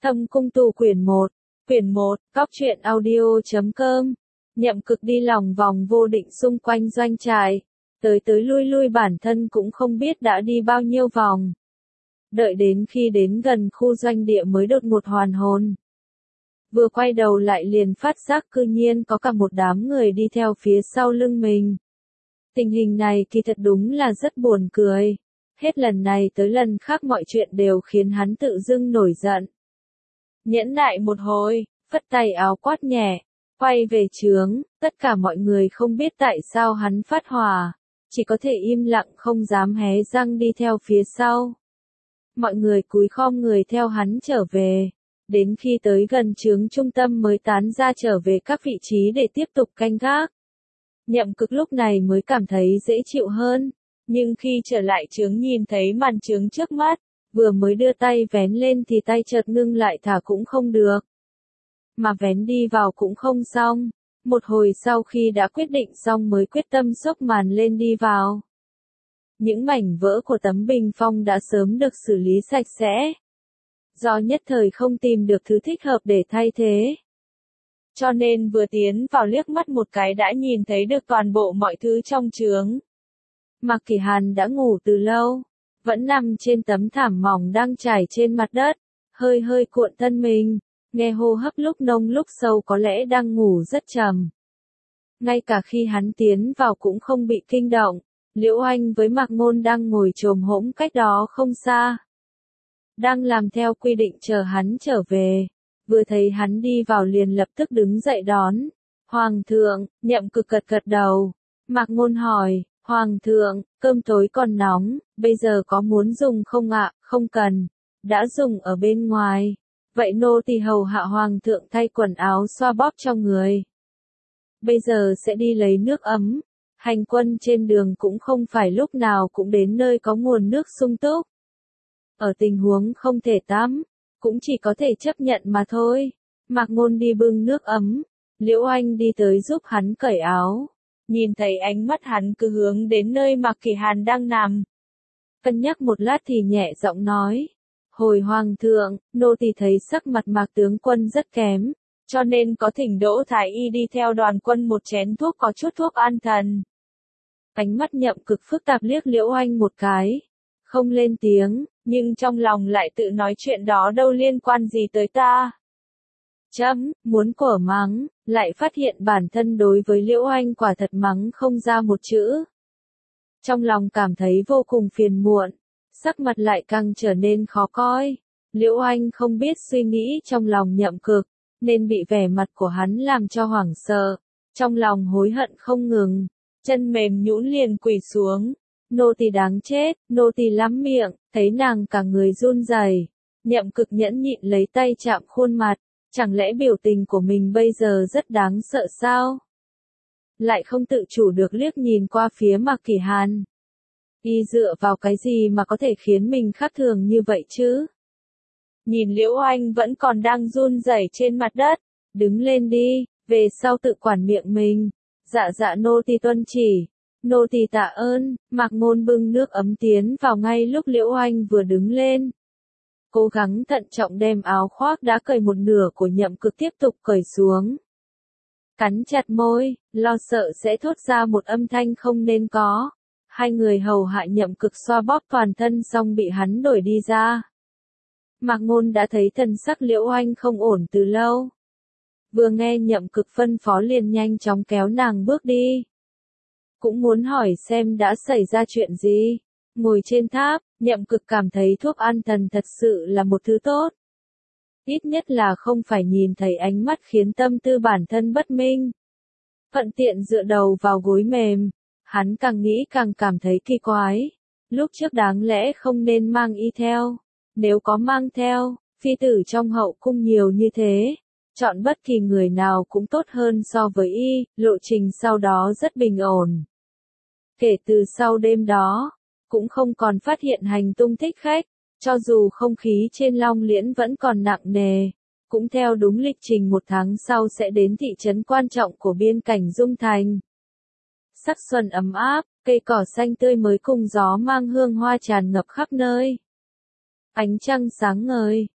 Thâm Cung Tu quyển 1, Cóc truyện audio.com. Nhậm Cực đi lòng vòng vô định xung quanh doanh trại, tới lui lui bản thân cũng không biết đã đi bao nhiêu vòng. Đợi đến khi đến gần khu doanh địa mới đột ngột hoàn hồn. Vừa quay đầu lại liền phát giác cư nhiên có cả một đám người đi theo phía sau lưng mình. Tình hình này kỳ thật đúng là rất buồn cười. Hết lần này tới lần khác mọi chuyện đều khiến hắn tự dưng nổi giận. Nhẫn nại một hồi, phất tay áo quát nhẹ, quay về trướng, tất cả mọi người không biết tại sao hắn phát hỏa, chỉ có thể im lặng không dám hé răng đi theo phía sau. Mọi người cúi khom người theo hắn trở về, đến khi tới gần trướng trung tâm mới tán ra trở về các vị trí để tiếp tục canh gác. Nhậm Cực lúc này mới cảm thấy dễ chịu hơn, nhưng khi trở lại trướng nhìn thấy màn trướng trước mắt, vừa mới đưa tay vén lên thì tay chợt ngưng lại, thả cũng không được. Mà vén đi vào cũng không xong, một hồi sau khi đã quyết định xong mới quyết tâm xốc màn lên đi vào. Những mảnh vỡ của tấm bình phong đã sớm được xử lý sạch sẽ. Do nhất thời không tìm được thứ thích hợp để thay thế, cho nên vừa tiến vào liếc mắt một cái đã nhìn thấy được toàn bộ mọi thứ trong trướng. Mạc Kỳ Hàn đã ngủ từ lâu, vẫn nằm trên tấm thảm mỏng đang trải trên mặt đất, hơi hơi cuộn thân mình, nghe hô hấp lúc nông lúc sâu, có lẽ đang ngủ rất trầm. Ngay cả khi hắn tiến vào cũng không bị kinh động. Liễu Anh với Mạc Ngôn đang ngồi chồm hổm cách đó không xa, đang làm theo quy định chờ hắn trở về. Vừa thấy hắn đi vào liền lập tức đứng dậy đón. Hoàng thượng. Nhậm Cực gật gật đầu. Mạc Ngôn hỏi, Hoàng thượng, cơm tối còn nóng, bây giờ có muốn dùng không ạ? Không cần, đã dùng ở bên ngoài. Vậy nô tỳ hầu hạ Hoàng thượng thay quần áo xoa bóp cho người. Bây giờ sẽ đi lấy nước ấm. Hành quân trên đường cũng không phải lúc nào cũng đến nơi có nguồn nước sung túc. Ở tình huống không thể tắm, cũng chỉ có thể chấp nhận mà thôi. Mạc Ngôn đi bưng nước ấm, Liễu Anh đi tới giúp hắn cởi áo. Nhìn thấy ánh mắt hắn cứ hướng đến nơi Mạc Kỳ Hàn đang nằm. Cân nhắc một lát thì nhẹ giọng nói, hồi Hoàng thượng, nô tỳ thấy sắc mặt Mạc tướng quân rất kém, cho nên có thỉnh Đỗ Thái Y đi theo đoàn quân một chén thuốc, có chút thuốc an thần. Ánh mắt Nhậm Cực phức tạp liếc Liễu Anh một cái, không lên tiếng, nhưng trong lòng lại tự nói chuyện đó đâu liên quan gì tới ta. Muốn cổ mắng, lại phát hiện bản thân đối với Liễu Anh quả thật mắng không ra một chữ. Trong lòng cảm thấy vô cùng phiền muộn, sắc mặt lại càng trở nên khó coi. Liễu Anh không biết suy nghĩ trong lòng Nhậm Cực, nên bị vẻ mặt của hắn làm cho hoảng sợ, trong lòng hối hận không ngừng, chân mềm nhũn liền quỳ xuống. Nô tỳ đáng chết, nô tỳ lắm miệng, thấy nàng cả người run rẩy. Nhậm Cực nhẫn nhịn lấy tay chạm khuôn mặt, chẳng lẽ biểu tình của mình bây giờ rất đáng sợ sao? Lại không tự chủ được liếc nhìn qua phía Mạc Kỳ Hàn. Y dựa vào cái gì mà có thể khiến mình khác thường như vậy chứ? Nhìn Liễu Anh vẫn còn đang run rẩy trên mặt đất, đứng lên đi, về sau tự quản miệng mình. Dạ nô tỳ tuân chỉ. Nô tỳ tạ ơn. Mạc Ngôn bưng nước ấm tiến vào ngay lúc Liễu Anh vừa đứng lên. Cố gắng thận trọng đem áo khoác đã cởi một nửa của Nhậm Cực tiếp tục cởi xuống. Cắn chặt môi, lo sợ sẽ thốt ra một âm thanh không nên có. Hai người hầu hạ Nhậm Cực xoa bóp toàn thân xong bị hắn đuổi đi ra. Mạc Ngôn đã thấy thần sắc Liễu Anh không ổn từ lâu. Vừa nghe Nhậm Cực phân phó liền nhanh chóng kéo nàng bước đi. Cũng muốn hỏi xem đã xảy ra chuyện gì. Ngồi trên tháp, Nhậm Cực cảm thấy thuốc an thần thật sự là một thứ tốt. Ít nhất là không phải nhìn thấy ánh mắt khiến tâm tư bản thân bất minh. Thuận tiện dựa đầu vào gối mềm, hắn càng nghĩ càng cảm thấy kỳ quái. Lúc trước đáng lẽ không nên mang y theo. Nếu có mang theo, phi tử trong hậu cung nhiều như thế, chọn bất kỳ người nào cũng tốt hơn so với y, lộ trình sau đó rất bình ổn. Kể từ sau đêm đó, cũng không còn phát hiện hành tung thích khách, cho dù không khí trên Long Liễn vẫn còn nặng nề, cũng theo đúng lịch trình một tháng sau sẽ đến thị trấn quan trọng của biên cảnh Dung Thành. Sắc xuân ấm áp, cây cỏ xanh tươi mới cùng gió mang hương hoa tràn ngập khắp nơi. Ánh trăng sáng ngời,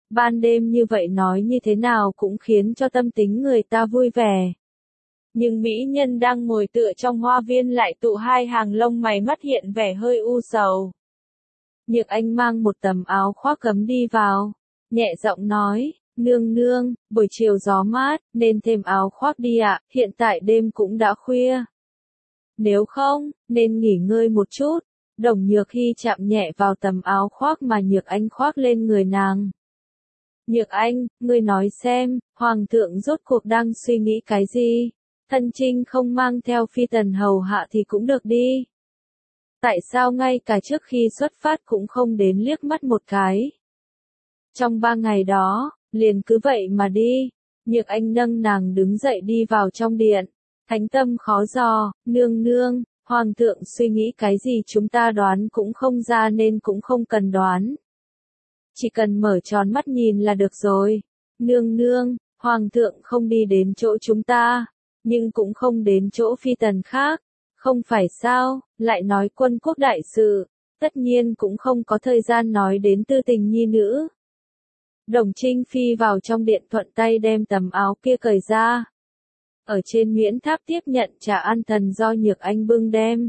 Ban đêm như vậy nói như thế nào cũng khiến cho tâm tính người ta vui vẻ. Nhưng mỹ nhân đang ngồi tựa trong hoa viên lại tụ hai hàng lông mày mắt hiện vẻ hơi u sầu. Nhược Anh mang một tấm áo khoác cấm đi vào, nhẹ giọng nói, nương nương, buổi chiều gió mát, nên thêm áo khoác đi ạ, hiện tại đêm cũng đã khuya. Nếu không, nên nghỉ ngơi một chút. Đồng Nhược Hy chạm nhẹ vào tấm áo khoác mà Nhược Anh khoác lên người nàng. Nhược Anh, ngươi nói xem, Hoàng thượng rốt cuộc đang suy nghĩ cái gì? Thân Trinh không mang theo phi tần hầu hạ thì cũng được đi. Tại sao ngay cả trước khi xuất phát cũng không đến liếc mắt một cái? Trong 3 ngày đó, liền cứ vậy mà đi. Nhược Anh nâng nàng đứng dậy đi vào trong điện. Thánh tâm khó dò, nương nương, Hoàng thượng suy nghĩ cái gì chúng ta đoán cũng không ra nên cũng không cần đoán. Chỉ cần mở tròn mắt nhìn là được rồi. Nương nương, Hoàng thượng không đi đến chỗ chúng ta, nhưng cũng không đến chỗ phi tần khác. Không phải sao, lại nói quân quốc đại sự, tất nhiên cũng không có thời gian nói đến tư tình nhi nữ. Đồng Trinh Phi vào trong điện thuận tay đem tấm áo kia cởi ra. Ở trên Nguyễn Tháp tiếp nhận trà an thần do Nhược Anh bưng đem.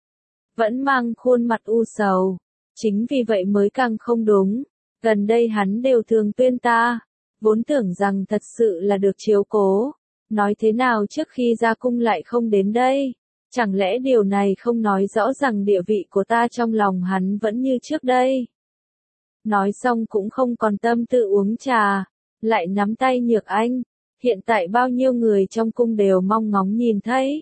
Vẫn mang khuôn mặt u sầu. Chính vì vậy mới càng không đúng. Gần đây hắn đều thường tuyên ta. Vốn tưởng rằng thật sự là được chiếu cố. Nói thế nào trước khi ra cung lại không đến đây. Chẳng lẽ điều này không nói rõ rằng địa vị của ta trong lòng hắn vẫn như trước đây. Nói xong cũng không còn tâm tự uống trà. Lại nắm tay Nhược Anh. Hiện tại bao nhiêu người trong cung đều mong ngóng nhìn thấy.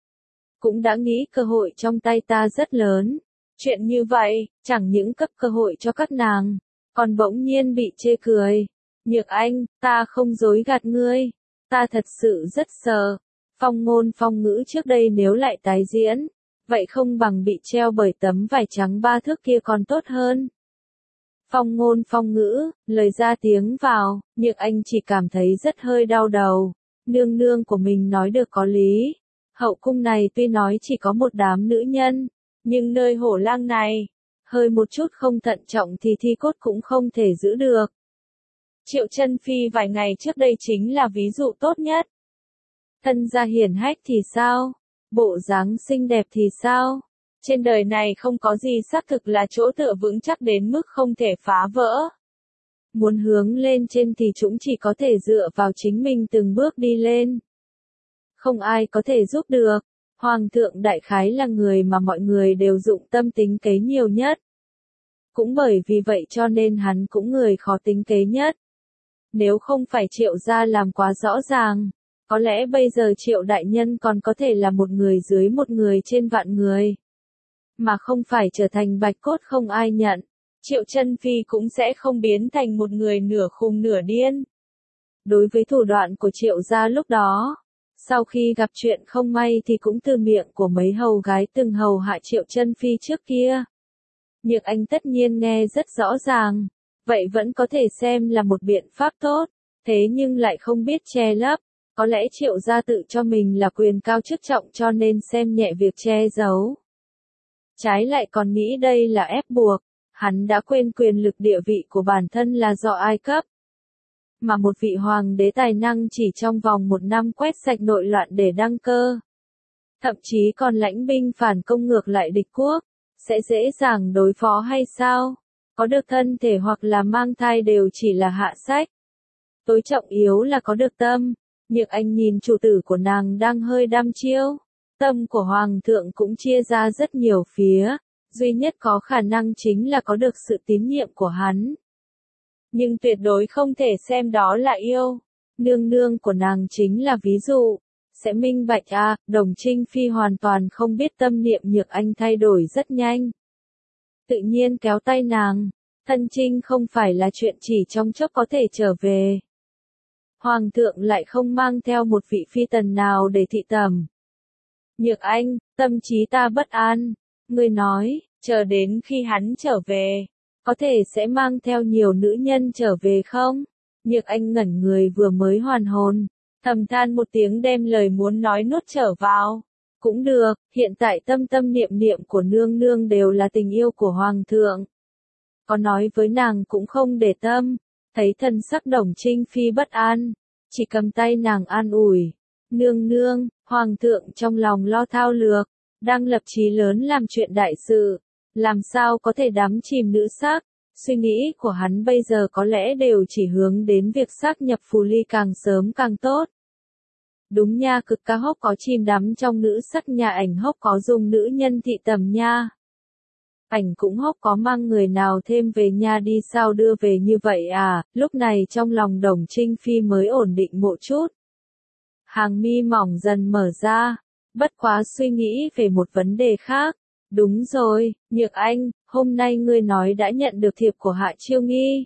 Cũng đã nghĩ cơ hội trong tay ta rất lớn. Chuyện như vậy, chẳng những cấp cơ hội cho các nàng, còn bỗng nhiên bị chê cười. Nhược Anh, ta không dối gạt ngươi. Ta thật sự rất sợ. Phong ngôn phong ngữ trước đây nếu lại tái diễn, vậy không bằng bị treo bởi tấm vải trắng 3 thước kia còn tốt hơn. Phong ngôn phong ngữ, lời ra tiếng vào, Nhược Anh chỉ cảm thấy rất hơi đau đầu. Nương nương của mình nói được có lý. Hậu cung này tuy nói chỉ có một đám nữ nhân, nhưng nơi hổ lang này, hơi một chút không thận trọng thì thi cốt cũng không thể giữ được. Triệu Chân Phi vài ngày trước đây chính là ví dụ tốt nhất. Thân gia hiển hách thì sao? Bộ dáng xinh đẹp thì sao? Trên đời này không có gì xác thực là chỗ tựa vững chắc đến mức không thể phá vỡ. Muốn hướng lên trên thì chúng chỉ có thể dựa vào chính mình từng bước đi lên. Không ai có thể giúp được. Hoàng thượng đại khái là người mà mọi người đều dụng tâm tính kế nhiều nhất. Cũng bởi vì vậy cho nên hắn cũng người khó tính kế nhất. Nếu không phải Triệu gia làm quá rõ ràng, có lẽ bây giờ Triệu đại nhân còn có thể là một người dưới một người trên vạn người. Mà không phải trở thành bạch cốt không ai nhận. Triệu Chân Phi cũng sẽ không biến thành một người nửa khùng nửa điên. Đối với thủ đoạn của Triệu gia lúc đó, sau khi gặp chuyện không may thì cũng từ miệng của mấy hầu gái từng hầu hạ Triệu Chân Phi trước kia. Nhược Anh tất nhiên nghe rất rõ ràng, vậy vẫn có thể xem là một biện pháp tốt, thế nhưng lại không biết che lấp. Có lẽ Triệu gia tự cho mình là quyền cao chức trọng cho nên xem nhẹ việc che giấu. Trái lại còn nghĩ đây là ép buộc, hắn đã quên quyền lực địa vị của bản thân là do ai cấp. Mà một vị hoàng đế tài năng chỉ trong vòng 1 năm quét sạch nội loạn để đăng cơ. Thậm chí còn lãnh binh phản công ngược lại địch quốc, sẽ dễ dàng đối phó hay sao? Có được thân thể hoặc là mang thai đều chỉ là hạ sách. Tối trọng yếu là có được tâm. Nhược Anh nhìn chủ tử của nàng đang hơi đăm chiêu. Tâm của Hoàng thượng cũng chia ra rất nhiều phía, duy nhất có khả năng chính là có được sự tín nhiệm của hắn. Nhưng tuyệt đối không thể xem đó là yêu. Nương nương của nàng chính là ví dụ. Sẽ minh bạch Đồng Trinh Phi hoàn toàn không biết tâm niệm Nhược Anh thay đổi rất nhanh. Tự nhiên kéo tay nàng, thân trinh không phải là chuyện chỉ trong chốc có thể trở về. Hoàng thượng lại không mang theo một vị phi tần nào để thị tẩm. Nhược Anh, tâm trí ta bất an. Ngươi nói, chờ đến khi hắn trở về, có thể sẽ mang theo nhiều nữ nhân trở về không? Nhược Anh ngẩn người vừa mới hoàn hồn, thầm than một tiếng đem lời muốn nói nuốt trở vào. Cũng được, hiện tại tâm tâm niệm niệm của nương nương đều là tình yêu của Hoàng thượng. Có nói với nàng cũng không để tâm, Thấy thân sắc Đồng Trinh Phi bất an, chỉ cầm tay nàng an ủi. Nương nương, hoàng thượng trong lòng lo thao lược, đang lập chí lớn làm chuyện đại sự, làm sao có thể đắm chìm nữ sắc. Suy nghĩ của hắn bây giờ có lẽ đều chỉ hướng đến việc xác nhập phù ly càng sớm càng tốt. Đúng nha, Cực Ca Hốc có chìm đắm trong nữ sắc nha, Ảnh Hốc có dùng nữ nhân thị tầm nha. Ảnh cũng Hốc có mang người nào thêm về nha đi, sao đưa về như vậy à? Lúc này trong lòng Đồng Trinh Phi mới ổn định một chút. Hàng mi mỏng dần mở ra, bất quá suy nghĩ về một vấn đề khác. Đúng rồi, Nhược Anh, hôm nay ngươi nói đã nhận được thiệp của Hạ Chiêu Nghi.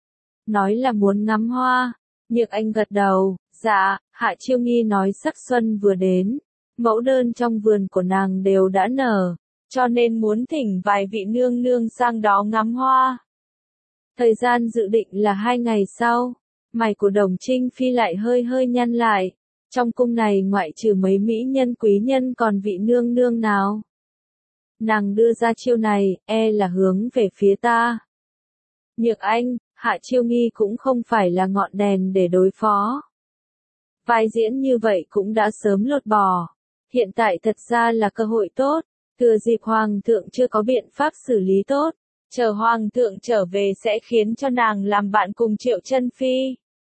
Nói là muốn ngắm hoa. Nhược Anh gật đầu, dạ, Hạ Chiêu Nghi nói sắc xuân vừa đến, mẫu đơn trong vườn của nàng đều đã nở, cho nên muốn thỉnh vài vị nương nương sang đó ngắm hoa. Thời gian dự định là 2 ngày sau, mày của Đồng Trinh Phi lại hơi hơi nhăn lại. Trong cung này ngoại trừ mấy mỹ nhân quý nhân còn vị nương nương nào? Nàng đưa ra chiêu này, là hướng về phía ta. Nhược Anh, Hạ Chiêu Nghi cũng không phải là ngọn đèn để đối phó. Vai diễn như vậy cũng đã sớm lột bỏ. Hiện tại thật ra là cơ hội tốt, thừa dịp hoàng thượng chưa có biện pháp xử lý tốt, chờ hoàng thượng trở về sẽ khiến cho nàng làm bạn cùng Triệu Chân Phi.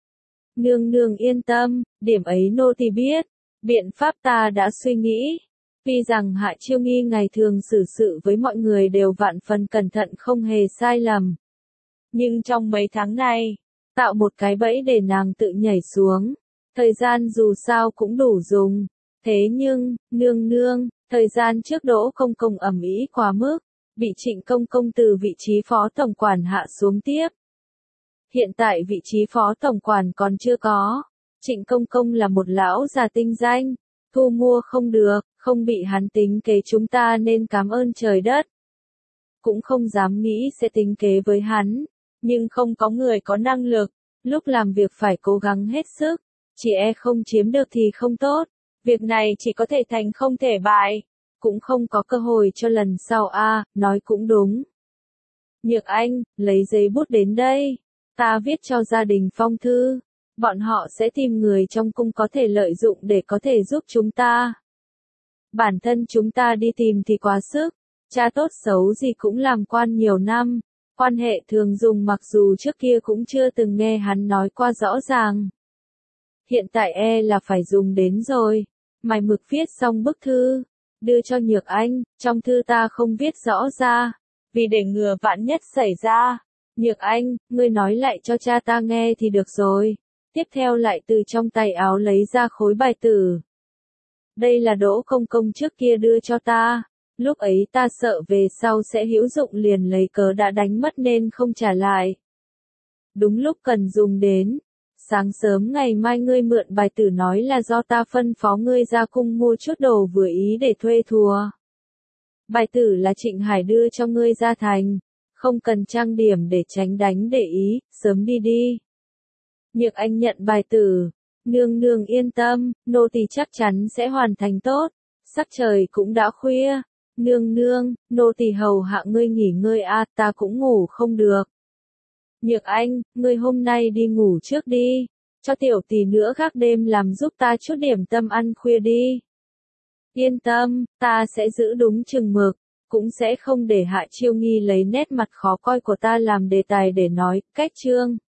Nương nương yên tâm, điểm ấy nô tỳ biết, biện pháp ta đã suy nghĩ. Tuy rằng Hạ Chiêu Nghi ngày thường xử sự với mọi người đều vạn phần cẩn thận không hề sai lầm. Nhưng trong mấy tháng này, tạo một cái bẫy để nàng tự nhảy xuống. Thời gian dù sao cũng đủ dùng. Thế nhưng, nương nương, thời gian trước Đỗ Công Công ầm ĩ quá mức, bị Trịnh Công Công từ vị trí phó tổng quản hạ xuống tiếp. Hiện tại vị trí phó tổng quản còn chưa có. Trịnh Công Công là một lão già tinh danh, thu mua không được, không bị hắn tính kế, chúng ta nên cảm ơn trời đất. Cũng không dám nghĩ sẽ tính kế với hắn, nhưng không có người có năng lực, lúc làm việc phải cố gắng hết sức, chỉ không chiếm được thì không tốt, việc này chỉ có thể thành không thể bại, cũng không có cơ hội cho lần sau a, nói cũng đúng. Nhược Anh, lấy giấy bút đến đây, ta viết cho gia đình phong thư, bọn họ sẽ tìm người trong cung có thể lợi dụng để có thể giúp chúng ta. Bản thân chúng ta đi tìm thì quá sức, cha tốt xấu gì cũng làm quan nhiều năm, quan hệ thường dùng mặc dù trước kia cũng chưa từng nghe hắn nói qua rõ ràng. Hiện tại là phải dùng đến rồi, mày mực viết xong bức thư, đưa cho Nhược Anh, trong thư ta không viết rõ ra, vì để ngừa vạn nhất xảy ra. Nhược Anh, ngươi nói lại cho cha ta nghe thì được rồi. Tiếp theo lại từ trong tay áo lấy ra khối bài tử. Đây là Đỗ Công Công trước kia đưa cho ta, lúc ấy ta sợ về sau sẽ hữu dụng liền lấy cớ đã đánh mất nên không trả lại. Đúng lúc cần dùng đến, sáng sớm ngày mai ngươi mượn bài tử nói là do ta phân phó ngươi ra cung mua chút đồ vừa ý để thuê thùa. Bài tử là Trịnh Hải đưa cho ngươi ra thành, không cần trang điểm để tránh đánh để ý, sớm đi đi. Nhược Anh nhận bài tử, nương nương yên tâm, nô tỳ chắc chắn sẽ hoàn thành tốt, sắc trời cũng đã khuya, nương nương, nô tỳ hầu hạ ngươi nghỉ ngơi ta cũng ngủ không được. Nhược Anh, ngươi hôm nay đi ngủ trước đi, cho tiểu tỷ nữa gác đêm làm giúp ta chút điểm tâm ăn khuya đi. Yên tâm, ta sẽ giữ đúng chừng mực, cũng sẽ không để Hạ Chiêu Nghi lấy nét mặt khó coi của ta làm đề tài để nói, cách chương.